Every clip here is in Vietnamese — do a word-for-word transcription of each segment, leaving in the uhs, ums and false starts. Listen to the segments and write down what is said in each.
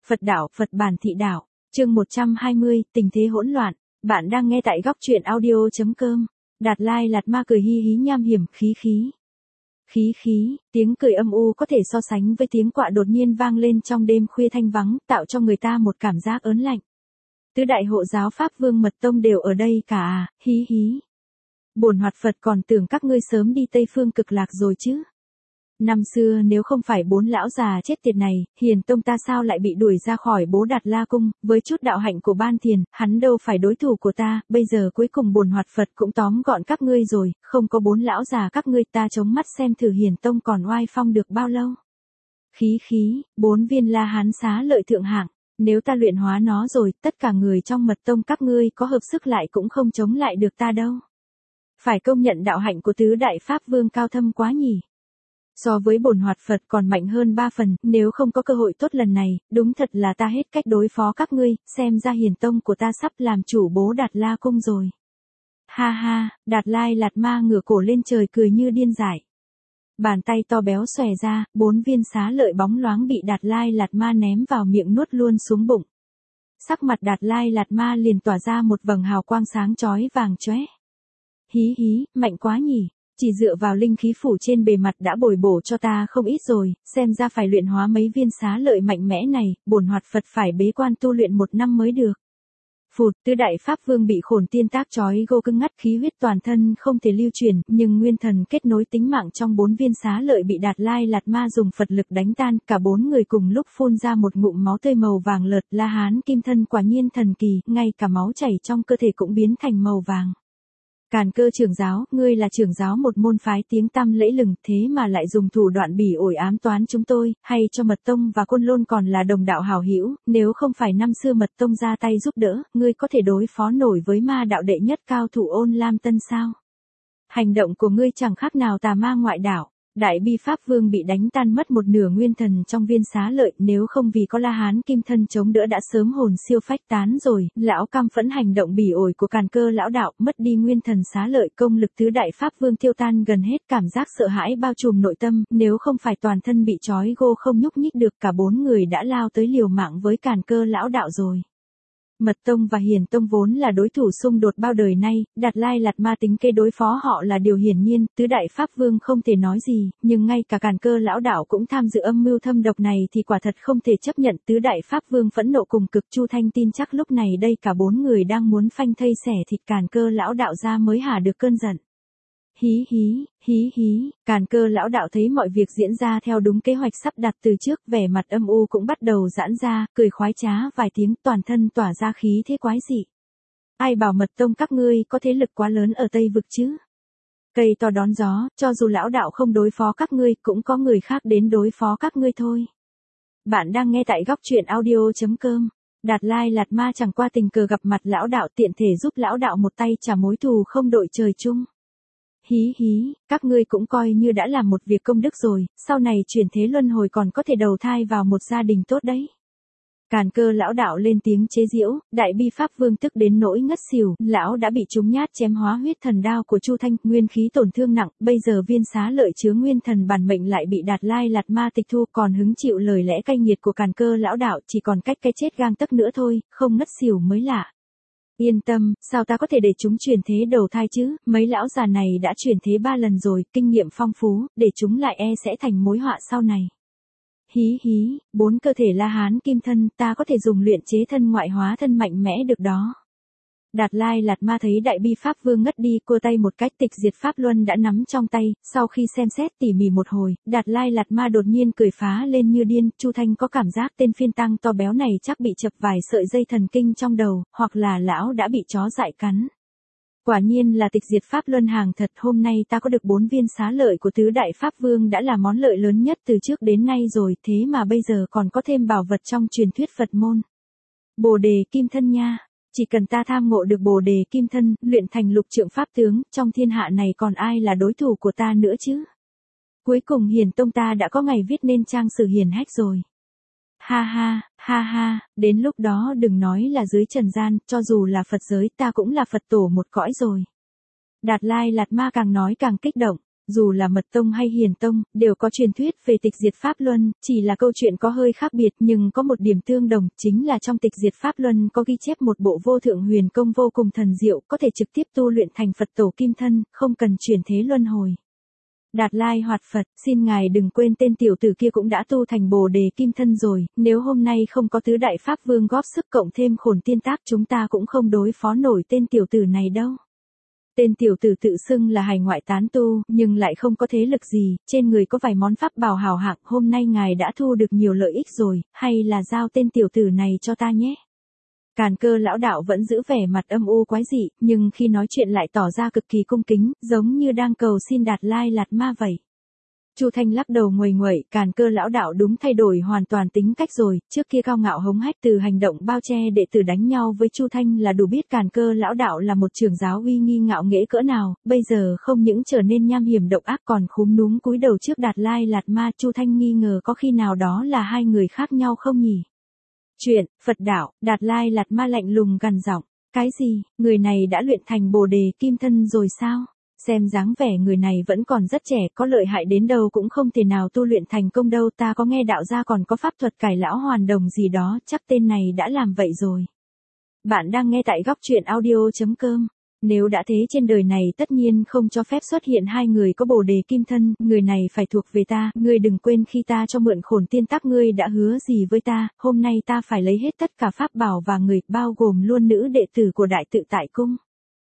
Phật đạo, Phật bản thị đạo, chương một trăm hai mươi, tình thế hỗn loạn. Bạn đang nghe tại góc truyện audio chấm com. Đạt Lai Lạt Ma cười hi hí nham hiểm, khí khí. Khí khí, tiếng cười âm u có thể so sánh với tiếng quạ đột nhiên vang lên trong đêm khuya thanh vắng, tạo cho người ta một cảm giác ớn lạnh. Tứ đại hộ giáo Pháp Vương Mật Tông đều ở đây cả à, hí hí. Bổn Hoạt Phật còn tưởng các ngươi sớm đi Tây Phương Cực Lạc rồi chứ. Năm xưa nếu không phải bốn lão già chết tiệt này, Hiền Tông ta sao lại bị đuổi ra khỏi Bố Đạt La Cung, với chút đạo hạnh của Ban Thiền, hắn đâu phải đối thủ của ta, bây giờ cuối cùng bổn Hoạt Phật cũng tóm gọn các ngươi rồi, không có bốn lão già các ngươi ta chống mắt xem thử Hiền Tông còn oai phong được bao lâu. Khí khí, bốn viên La Hán xá lợi thượng hạng, nếu ta luyện hóa nó rồi, tất cả người trong Mật Tông các ngươi có hợp sức lại cũng không chống lại được ta đâu. Phải công nhận đạo hạnh của tứ đại Pháp Vương cao thâm quá nhỉ. So với bổn Hoạt Phật còn mạnh hơn ba phần, nếu không có cơ hội tốt lần này, đúng thật là ta hết cách đối phó các ngươi, xem ra Hiền Tông của ta sắp làm chủ Bố Đạt La Cung rồi. Ha ha, Đạt Lai Lạt Ma ngửa cổ lên trời cười như điên dại. Bàn tay to béo xòe ra, bốn viên xá lợi bóng loáng bị Đạt Lai Lạt Ma ném vào miệng nuốt luôn xuống bụng. Sắc mặt Đạt Lai Lạt Ma liền tỏa ra một vầng hào quang sáng chói vàng chóe. Hí hí, mạnh quá nhỉ. Chỉ dựa vào linh khí phủ trên bề mặt đã bồi bổ cho ta không ít rồi, xem ra phải luyện hóa mấy viên xá lợi mạnh mẽ này, bổn Hoạt Phật phải bế quan tu luyện một năm mới được. Phụt, tứ đại Pháp Vương bị khổn tiên tác chói gô cứng ngắt, khí huyết toàn thân không thể lưu chuyển, nhưng nguyên thần kết nối tính mạng trong bốn viên xá lợi bị Đạt Lai Lạt Ma dùng Phật lực đánh tan, cả bốn người cùng lúc phun ra một ngụm máu tươi màu vàng lợt. La Hán kim thân quả nhiên thần kỳ, ngay cả máu chảy trong cơ thể cũng biến thành màu vàng. Càn Cơ trưởng giáo, ngươi là trưởng giáo một môn phái tiếng tăm lẫy lừng, thế mà lại dùng thủ đoạn bỉ ổi ám toán chúng tôi, hay cho Mật Tông và Côn Lôn còn là đồng đạo hảo hữu, nếu không phải năm xưa Mật Tông ra tay giúp đỡ, ngươi có thể đối phó nổi với ma đạo đệ nhất cao thủ Ôn Lam Tân sao? Hành động của ngươi chẳng khác nào tà ma ngoại đạo. Đại Bi Pháp Vương bị đánh tan mất một nửa nguyên thần trong viên xá lợi, nếu không vì có La Hán kim thân chống đỡ đã sớm hồn siêu phách tán rồi. Lão căm phẫn hành động bỉ ổi của Càn Cơ lão đạo, mất đi nguyên thần xá lợi, công lực tứ đại Pháp Vương tiêu tan gần hết, cảm giác sợ hãi bao trùm nội tâm, nếu không phải toàn thân bị trói gô không nhúc nhích được, cả bốn người đã lao tới liều mạng với Càn Cơ lão đạo rồi. Mật Tông và Hiền Tông vốn là đối thủ xung đột bao đời nay, Đạt Lai Lạt Ma tính kế đối phó họ là điều hiển nhiên, tứ đại Pháp Vương không thể nói gì, nhưng ngay cả Càn Cơ lão đạo cũng tham dự âm mưu thâm độc này thì quả thật không thể chấp nhận. Tứ đại Pháp Vương phẫn nộ cùng cực, Chu Thanh tin chắc lúc này đây cả bốn người đang muốn phanh thây xẻ thịt Càn Cơ lão đạo ra mới hả được cơn giận. Hí hí, hí hí, Càn Cơ lão đạo thấy mọi việc diễn ra theo đúng kế hoạch sắp đặt từ trước, vẻ mặt âm u cũng bắt đầu giãn ra, cười khoái trá vài tiếng, toàn thân tỏa ra khí thế quái dị. Ai bảo Mật Tông các ngươi có thế lực quá lớn ở Tây Vực chứ? Cây to đón gió, cho dù lão đạo không đối phó các ngươi, cũng có người khác đến đối phó các ngươi thôi. Bạn đang nghe tại góc truyện audio chấm com. Đạt Lai Lạt Ma chẳng qua tình cờ gặp mặt lão đạo, tiện thể giúp lão đạo một tay trả mối thù không đội trời chung. Hí hí, các ngươi cũng coi như đã làm một việc công đức rồi, sau này chuyển thế luân hồi còn có thể đầu thai vào một gia đình tốt đấy. Càn Cơ lão đạo lên tiếng chế giễu, Đại Bi Pháp Vương tức đến nỗi ngất xỉu, lão đã bị trúng nhát chém hóa huyết thần đao của Chu Thanh, nguyên khí tổn thương nặng, bây giờ viên xá lợi chứa nguyên thần bản mệnh lại bị Đạt Lai Lạt Ma tịch thu, còn hứng chịu lời lẽ cay nghiệt của Càn Cơ lão đạo, chỉ còn cách cái chết gang tấc nữa thôi, không ngất xỉu mới lạ. Yên tâm, sao ta có thể để chúng chuyển thế đầu thai chứ, mấy lão già này đã chuyển thế ba lần rồi, kinh nghiệm phong phú, để chúng lại e sẽ thành mối họa sau này. Hí hí, bốn cơ thể La Hán kim thân, ta có thể dùng luyện chế thân ngoại hóa thân mạnh mẽ được đó. Đạt Lai Lạt Ma thấy Đại Bi Pháp Vương ngất đi, cua tay một cách, tịch diệt Pháp Luân đã nắm trong tay, sau khi xem xét tỉ mỉ một hồi, Đạt Lai Lạt Ma đột nhiên cười phá lên như điên. Chu Thanh có cảm giác tên phiên tăng to béo này chắc bị chập vài sợi dây thần kinh trong đầu, hoặc là lão đã bị chó dại cắn. Quả nhiên là tịch diệt Pháp Luân hàng thật, hôm nay ta có được bốn viên xá lợi của tứ đại Pháp Vương đã là món lợi lớn nhất từ trước đến nay rồi, thế mà bây giờ còn có thêm bảo vật trong truyền thuyết Phật môn. Bồ đề kim thân nha. Chỉ cần ta tham ngộ được Bồ đề kim thân, luyện thành lục trượng pháp tướng, trong thiên hạ này còn ai là đối thủ của ta nữa chứ? Cuối cùng Hiền Tông ta đã có ngày viết nên trang sử hiển hách rồi. Ha ha, ha ha, đến lúc đó đừng nói là dưới trần gian, cho dù là Phật giới ta cũng là Phật tổ một cõi rồi. Đạt Lai Lạt Ma càng nói càng kích động. Dù là Mật Tông hay Hiền Tông, đều có truyền thuyết về tịch diệt Pháp Luân, chỉ là câu chuyện có hơi khác biệt nhưng có một điểm tương đồng, chính là trong tịch diệt Pháp Luân có ghi chép một bộ vô thượng huyền công vô cùng thần diệu, có thể trực tiếp tu luyện thành Phật tổ kim thân, không cần chuyển thế luân hồi. Đạt Lai Hoạt Phật, xin ngài đừng quên tên tiểu tử kia cũng đã tu thành Bồ Đề kim thân rồi, nếu hôm nay không có tứ đại Pháp Vương góp sức cộng thêm Khổn Tiên Tác chúng ta cũng không đối phó nổi tên tiểu tử này đâu. Tên tiểu tử tự xưng là hải ngoại tán tu, nhưng lại không có thế lực gì, trên người có vài món pháp bảo hào hạng, hôm nay ngài đã thu được nhiều lợi ích rồi, hay là giao tên tiểu tử này cho ta nhé. Càn Cơ lão đạo vẫn giữ vẻ mặt âm u quái dị, nhưng khi nói chuyện lại tỏ ra cực kỳ cung kính, giống như đang cầu xin Đạt Lai Lạt Ma vậy. Chu Thanh lắc đầu nguầy nguậy, Càn Cơ lão đạo đúng thay đổi hoàn toàn tính cách rồi, trước kia cao ngạo hống hách từ hành động bao che đệ tử đánh nhau với Chu Thanh là đủ biết Càn Cơ lão đạo là một trưởng giáo uy nghi ngạo nghễ cỡ nào, bây giờ không những trở nên nham hiểm độc ác còn khúm núm cúi đầu trước Đạt Lai Lạt Ma. Chu Thanh nghi ngờ có khi nào đó là hai người khác nhau không nhỉ? Chuyện, Phật đạo, Đạt Lai Lạt Ma lạnh lùng gằn giọng, cái gì, người này đã luyện thành Bồ Đề kim thân rồi sao? Xem dáng vẻ người này vẫn còn rất trẻ, có lợi hại đến đâu cũng không thể nào tu luyện thành công đâu, ta có nghe đạo gia còn có pháp thuật cải lão hoàn đồng gì đó, chắc tên này đã làm vậy rồi. Bạn đang nghe tại góc truyện audio chấm com. Nếu đã thế trên đời này tất nhiên không cho phép xuất hiện hai người có Bồ Đề kim thân, người này phải thuộc về ta, ngươi đừng quên khi ta cho mượn Khổn Tiên Tác ngươi đã hứa gì với ta, hôm nay ta phải lấy hết tất cả pháp bảo và người, bao gồm luôn nữ đệ tử của Đại Tự Tại Cung.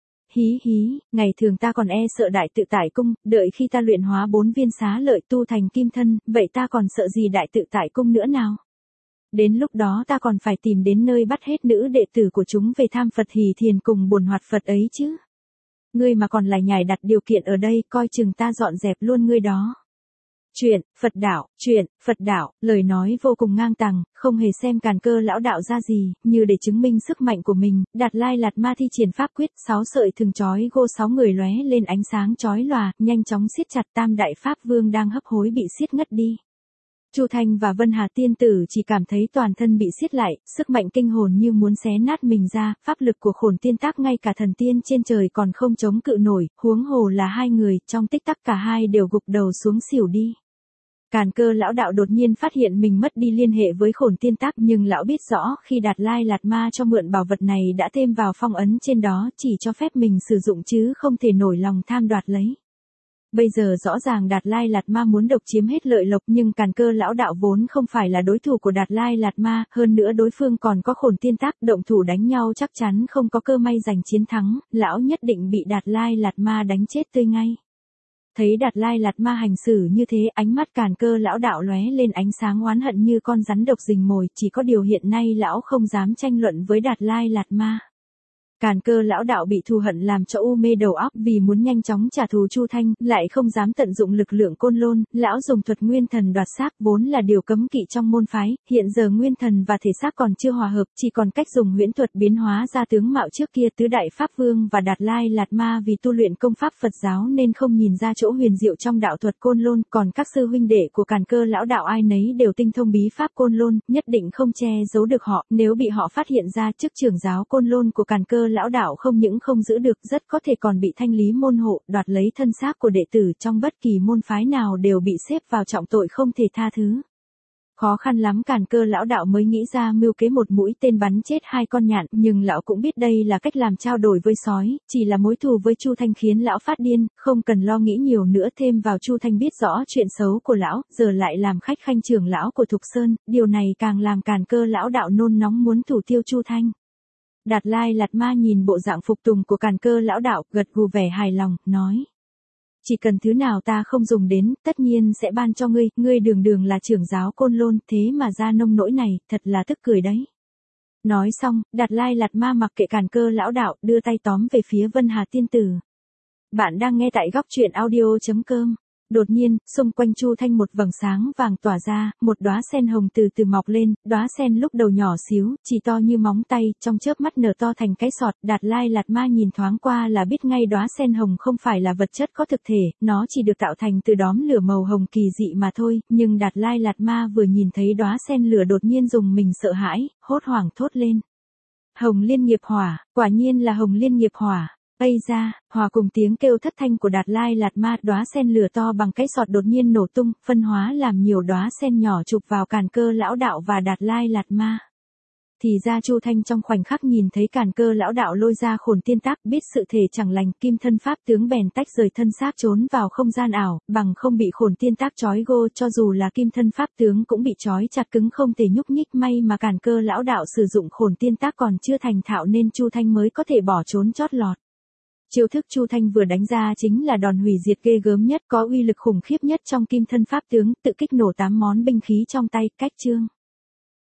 Hí hí, ngày thường ta còn e sợ Đại Tự Tại Cung, đợi khi ta luyện hóa bốn viên xá lợi tu thành kim thân, vậy ta còn sợ gì Đại Tự Tại Cung nữa nào? Đến lúc đó ta còn phải tìm đến nơi bắt hết nữ đệ tử của chúng về tham Phật hỷ thiền cùng bổn hoạt Phật ấy chứ. Ngươi mà còn lại nhảy đặt điều kiện ở đây, coi chừng ta dọn dẹp luôn ngươi đó. Chuyện, Phật đạo, chuyện, Phật đạo, lời nói vô cùng ngang tàng, không hề xem Càn Cơ lão đạo ra gì, như để chứng minh sức mạnh của mình, Đạt Lai Lạt Ma thi triển pháp quyết, sáu sợi thừng chói gô sáu người lóe lên ánh sáng chói lòa, nhanh chóng siết chặt tam đại Pháp Vương đang hấp hối bị siết ngất đi. Chu Thanh và Vân Hà tiên tử chỉ cảm thấy toàn thân bị siết lại, sức mạnh kinh hồn như muốn xé nát mình ra, pháp lực của Khổn Tiên Tác ngay cả thần tiên trên trời còn không chống cự nổi, huống hồ là hai người, trong tích tắc cả hai đều gục đầu xuống xỉu đi. Càn Cơ lão đạo đột nhiên phát hiện mình mất đi liên hệ với Khổn Tiên Tác, nhưng lão biết rõ khi Đạt Lai Lạt Ma cho mượn bảo vật này đã thêm vào phong ấn trên đó, chỉ cho phép mình sử dụng chứ không thể nổi lòng tham đoạt lấy. Bây giờ rõ ràng Đạt Lai Lạt Ma muốn độc chiếm hết lợi lộc, nhưng Càn Cơ lão đạo vốn không phải là đối thủ của Đạt Lai Lạt Ma, hơn nữa đối phương còn có Khổn Tiên Tác, động thủ đánh nhau chắc chắn không có cơ may giành chiến thắng, lão nhất định bị Đạt Lai Lạt Ma đánh chết tươi ngay. Thấy Đạt Lai Lạt Ma hành xử như thế, ánh mắt Càn Cơ lão đạo lóe lên ánh sáng oán hận như con rắn độc rình mồi, chỉ có điều hiện nay lão không dám tranh luận với Đạt Lai Lạt Ma. Càn Cơ lão đạo bị thù hận làm cho u mê đầu óc, vì muốn nhanh chóng trả thù Chu Thanh, lại không dám tận dụng lực lượng côn lôn, lão dùng thuật nguyên thần đoạt xác, vốn là điều cấm kỵ trong môn phái, hiện giờ nguyên thần và thể xác còn chưa hòa hợp, chỉ còn cách dùng huyễn thuật biến hóa ra tướng mạo trước kia. Tứ đại Pháp Vương và Đạt Lai Lạt Ma vì tu luyện công pháp Phật giáo nên không nhìn ra chỗ huyền diệu trong đạo thuật côn lôn, còn các sư huynh đệ của Càn Cơ lão đạo ai nấy đều tinh thông bí pháp côn lôn, nhất định không che giấu được họ, nếu bị họ phát hiện ra, chức trưởng giáo côn lôn của Càn Cơ lão đạo không những không giữ được, rất có thể còn bị thanh lý môn hộ, đoạt lấy thân xác của đệ tử, trong bất kỳ môn phái nào đều bị xếp vào trọng tội không thể tha thứ. Khó khăn lắm Càn Cơ lão đạo mới nghĩ ra mưu kế một mũi tên bắn chết hai con nhạn, nhưng lão cũng biết đây là cách làm trao đổi với sói, chỉ là mối thù với Chu Thanh khiến lão phát điên, không cần lo nghĩ nhiều nữa, thêm vào Chu Thanh biết rõ chuyện xấu của lão, giờ lại làm khách khanh trưởng lão của Thục Sơn, điều này càng làm Càn Cơ lão đạo nôn nóng muốn thủ tiêu Chu Thanh. Đạt Lai Lạt Ma nhìn bộ dạng phục tùng của Càn Cơ lão đạo, gật gù vẻ hài lòng, nói. Chỉ cần thứ nào ta không dùng đến, tất nhiên sẽ ban cho ngươi, ngươi đường đường là trưởng giáo côn lôn, thế mà ra nông nỗi này, thật là tức cười đấy. Nói xong, Đạt Lai Lạt Ma mặc kệ Càn Cơ lão đạo, đưa tay tóm về phía Vân Hà tiên tử. Bạn đang nghe tại góc truyện audio chấm com. Đột nhiên, xung quanh Chu Thanh một vầng sáng vàng tỏa ra, một đóa sen hồng từ từ mọc lên, đóa sen lúc đầu nhỏ xíu, chỉ to như móng tay, trong chớp mắt nở to thành cái sọt. Đạt Lai Lạt Ma nhìn thoáng qua là biết ngay đóa sen hồng không phải là vật chất có thực thể, nó chỉ được tạo thành từ đóm lửa màu hồng kỳ dị mà thôi, nhưng Đạt Lai Lạt Ma vừa nhìn thấy đóa sen lửa đột nhiên dùng mình sợ hãi, hốt hoảng thốt lên. Hồng liên nghiệp hỏa, quả nhiên là hồng liên nghiệp hỏa. Ây da, hòa cùng tiếng kêu thất thanh của Đạt Lai Lạt Ma, đóa sen lửa to bằng cái sọt đột nhiên nổ tung, phân hóa làm nhiều đóa sen nhỏ chụp vào Càn Cơ lão đạo và Đạt Lai Lạt Ma. Thì ra Chu Thanh trong khoảnh khắc nhìn thấy Càn Cơ lão đạo lôi ra Khổn Tiên Tác, biết sự thể chẳng lành, kim thân pháp tướng bèn tách rời thân xác trốn vào không gian ảo, bằng không bị Khổn Tiên Tác trói gô, cho dù là kim thân pháp tướng cũng bị trói chặt cứng không thể nhúc nhích, may mà Càn Cơ lão đạo sử dụng Khổn Tiên Tác còn chưa thành thạo nên Chu Thanh mới có thể bỏ trốn chót lọt. Chiêu thức Chu Thanh vừa đánh ra chính là đòn hủy diệt ghê gớm nhất, có uy lực khủng khiếp nhất trong kim thân pháp tướng, tự kích nổ tám món binh khí trong tay, cách chương.